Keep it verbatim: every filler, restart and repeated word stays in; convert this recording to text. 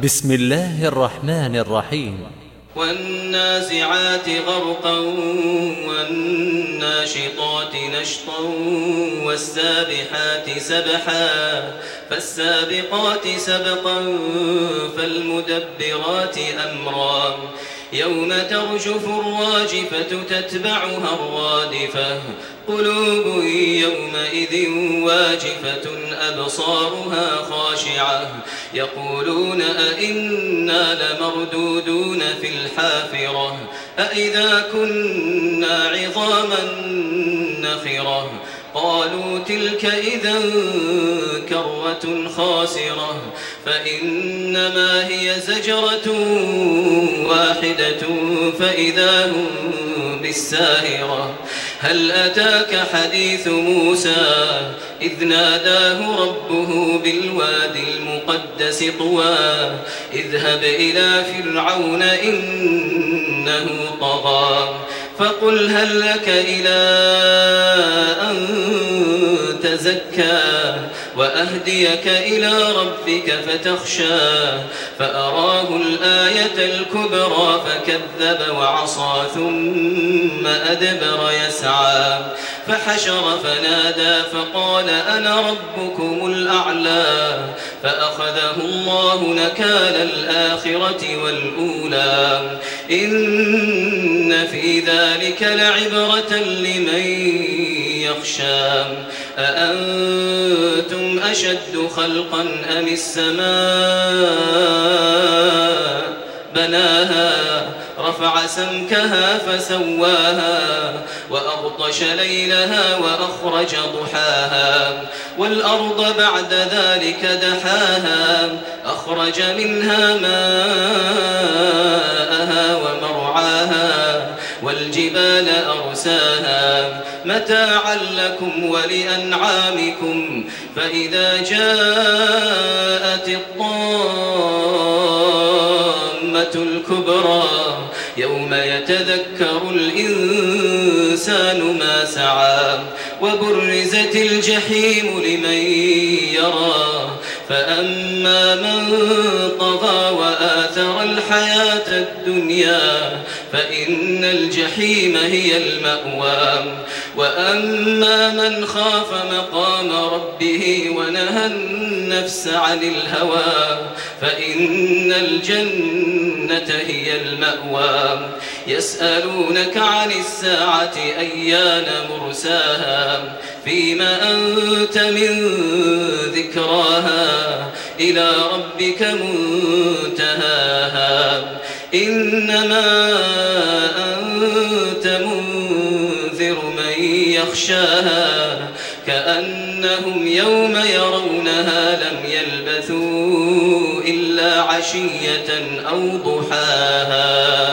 بسم الله الرحمن الرحيم. والنازعات غرقا والناشطات نشطا والسابحات سبحا فالسابقات سبقا فالمدبرات أمرا يوم ترجف الراجفة تتبعها الرادفة قلوب يومئذ واجفة أبصارها خاشعة يقولون أئنا لمردودون في الحافرة أئذا كنا عظاما نخرة قالوا تلك إذا كرة خاسرة فإنما هي زجرة واحدة فإذا هم بالساهرة هل أتاك حديث موسى إذ ناداه ربه بالوادي المقدس طوى اذهب إلى فرعون إنه طغى فقل هل لك إلى أن تزكى وأهديك إلى ربك فتخشى فأراه الآية الكبرى فكذب وعصى ثم أدبر يسعى فحشر فنادى فقال أنا ربكم الأعلى فأخذه الله نكال الآخرة والأولى إن في ذلك لعبرة لمن يخشى أأنتم أشد خلقا أم السماء بناها رفع سمكها فسواها وأغطش ليلها وأخرج ضحاها والأرض بعد ذلك دحاها أخرج منها ماءها ومرعاها والجبال أرساها متاعا لكم ولأنعامكم فإذا جاءت الطامة الكبرى يوم يتذكر الإنسان ما سعى وبرزت الجحيم لمن يرى فأما من طغى وآثر الحياة الدنيا فإن الجحيم هي المأوى وأما من خاف مقام ربه ونهى النفس عن الهوى فإن الجنة هي المأوى يسألونك عن الساعة أيان مرساها فيما أنت من ذكراها إلى ربك منتهاها إنما أنت منذر من يخشاها كأنهم يوم يرونها لم يلبثوا إلا عشية أو ضحاها.